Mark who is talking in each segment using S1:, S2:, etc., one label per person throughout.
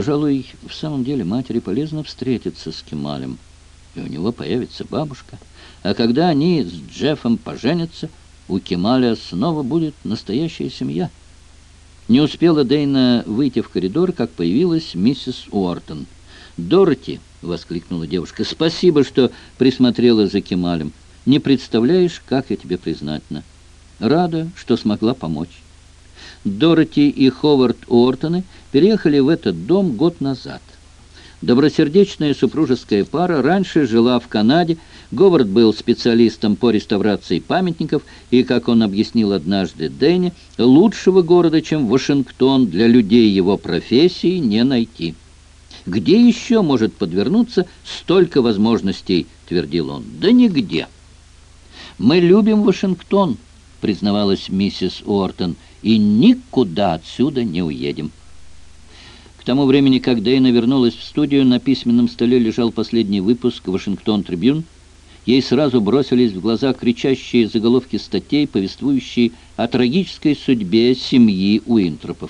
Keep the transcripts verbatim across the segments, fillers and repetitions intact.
S1: Пожалуй, в самом деле матери полезно встретиться с Кемалем, и у него появится бабушка. А когда они с Джеффом поженятся, у Кемаля снова будет настоящая семья. Не успела Дейна выйти в коридор, как появилась миссис Уортон. «Дороти!» — воскликнула девушка. «Спасибо, что присмотрела за Кемалем. Не представляешь, как я тебе признательна. Рада, что смогла помочь». Дороти и Ховард Уортоны переехали в этот дом год назад. Добросердечная супружеская пара раньше жила в Канаде. Говард был специалистом по реставрации памятников, и, как он объяснил однажды Дэне, лучшего города, чем Вашингтон, для людей его профессии не найти. «Где еще может подвернуться столько возможностей?» — твердил он. «Да нигде». «Мы любим Вашингтон», — признавалась миссис Уортон, «и никуда отсюда не уедем». К тому времени, как Дейна вернулась в студию, на письменном столе лежал последний выпуск «Вашингтон Трибюн». Ей сразу бросились в глаза кричащие заголовки статей, повествующие о трагической судьбе семьи Уинтропов.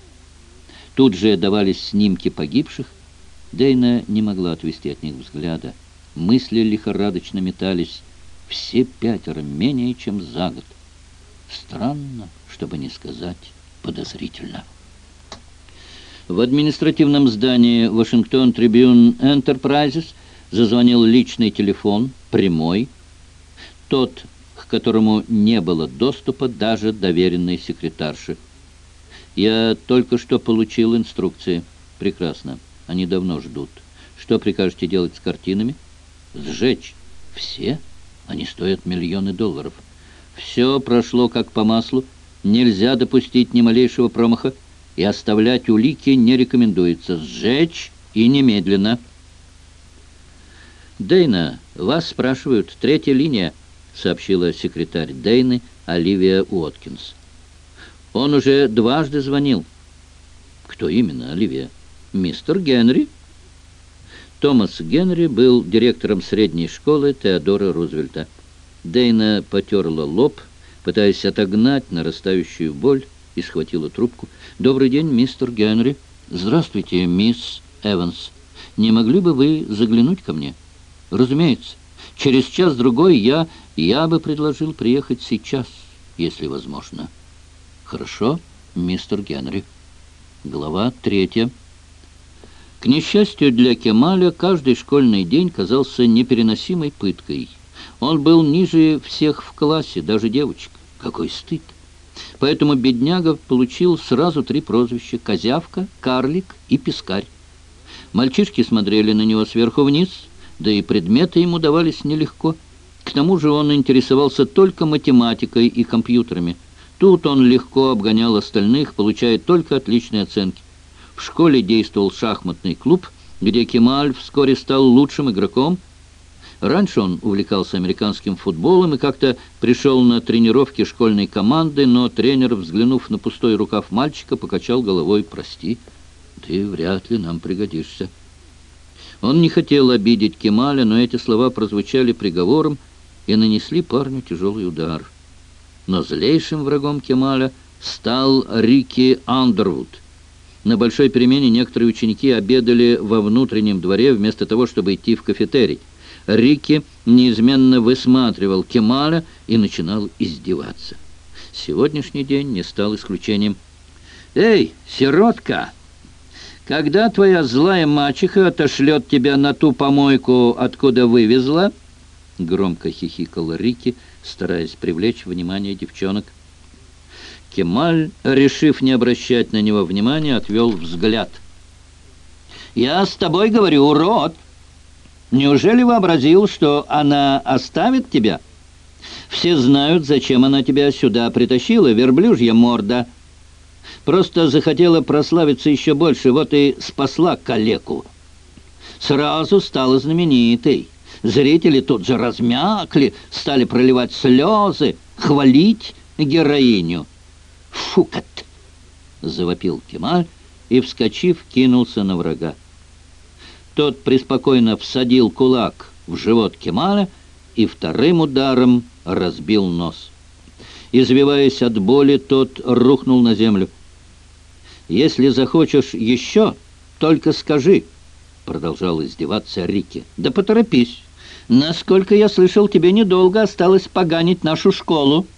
S1: Тут же давались снимки погибших. Дейна не могла отвести от них взгляда. Мысли лихорадочно метались. Все пятеро менее чем за год. Странно, чтобы не сказать подозрительно. В административном здании «Вашингтон Трибюн Энтерпрайзес» зазвонил личный телефон, прямой, тот, к которому не было доступа даже доверенной секретарши. «Я только что получил инструкции». «Прекрасно. Они давно ждут. Что прикажете делать с картинами?» «Сжечь. Все? Они стоят миллионы долларов». «Все прошло как по маслу. Нельзя допустить ни малейшего промаха, и оставлять улики не рекомендуется. Сжечь и немедленно». «Дейна, вас спрашивают. Третья линия», — сообщила секретарь Дейны Оливия Уоткинс. «Он уже дважды звонил». «Кто именно, Оливия?» «Мистер Генри». Томас Генри был директором средней школы Теодора Рузвельта. Дейна потерла лоб, пытаясь отогнать нарастающую боль, и схватила трубку. «Добрый день, мистер Генри». «Здравствуйте, мисс Эванс. Не могли бы вы заглянуть ко мне?» «Разумеется. Через час-другой я, я бы предложил приехать сейчас, если возможно». «Хорошо, мистер Генри». Глава третья. К несчастью для Кемаля, каждый школьный день казался непереносимой пыткой. Он был ниже всех в классе, даже девочек. Какой стыд! Поэтому бедняга получил сразу три прозвища: Козявка, Карлик и Пескарь. Мальчишки смотрели на него сверху вниз, да и предметы ему давались нелегко. К тому же он интересовался только математикой и компьютерами. Тут он легко обгонял остальных, получая только отличные оценки. В школе действовал шахматный клуб, где Кемаль вскоре стал лучшим игроком. Раньше он увлекался американским футболом и как-то пришел на тренировки школьной команды, но тренер, взглянув на пустой рукав мальчика, покачал головой: «Прости, ты вряд ли нам пригодишься». Он не хотел обидеть Кемаля, но эти слова прозвучали приговором и нанесли парню тяжелый удар. Но злейшим врагом Кемаля стал Рики Андервуд. На большой перемене некоторые ученики обедали во внутреннем дворе вместо того, чтобы идти в кафетерий. Рики неизменно высматривал Кемаля и начинал издеваться. Сегодняшний день не стал исключением. «Эй, сиротка! Когда твоя злая мачеха отошлет тебя на ту помойку, откуда вывезла?» Громко хихикал Рики, стараясь привлечь внимание девчонок. Кемаль, решив не обращать на него внимания, отвел взгляд. «Я с тобой говорю, урод! Неужели вообразил, что она оставит тебя? Все знают, зачем она тебя сюда притащила, верблюжья морда. Просто захотела прославиться еще больше, вот и спасла калеку. Сразу стала знаменитой. Зрители тут же размякли, стали проливать слезы, хвалить героиню. «Фукат!» — завопил Кемаль и, вскочив, кинулся на врага. Тот преспокойно всадил кулак в живот Кемаля и вторым ударом разбил нос. Извиваясь от боли, тот рухнул на землю. «Если захочешь еще, только скажи», — продолжал издеваться Рикки. «Да поторопись. Насколько я слышал, тебе недолго осталось поганить нашу школу».